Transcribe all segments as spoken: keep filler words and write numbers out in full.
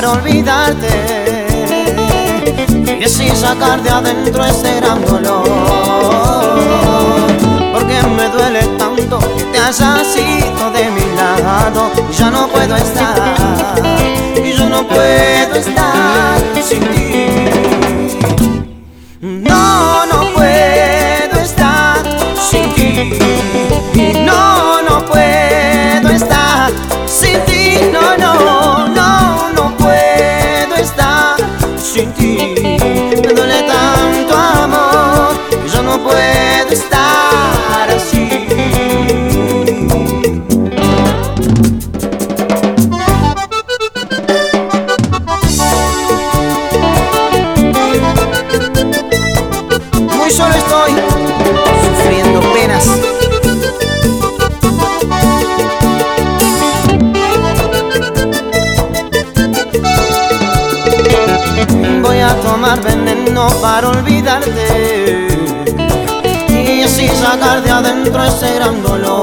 para olvidarte y así sacar de adentro ese gran dolor. Porque me duele tanto que te hayas ido de mi lado y ya no puedo estar, y yo no puedo estar sin ti. No, no puedo estar sin ti. No, no puedo estar sin ti. No, no, no, no puedo estar sin ti. Me duele tanto, amor, que yo no puedo estar así. Muy solo estoy, sufriendo penas. Voy a tomar veneno para olvidarte y así sacar de adentro ese gran dolor.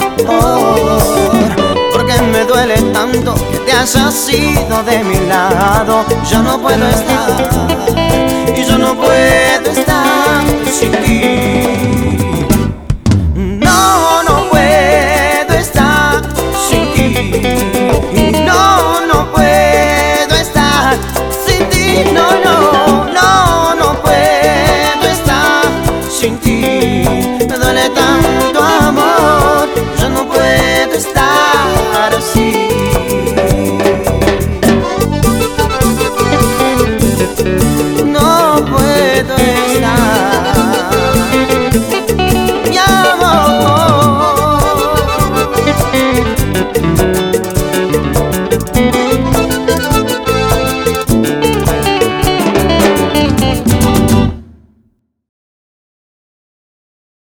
Porque me duele tanto que te hayas ido de mi lado. Ya no puedo estar, y yo no puedo estar sin ti.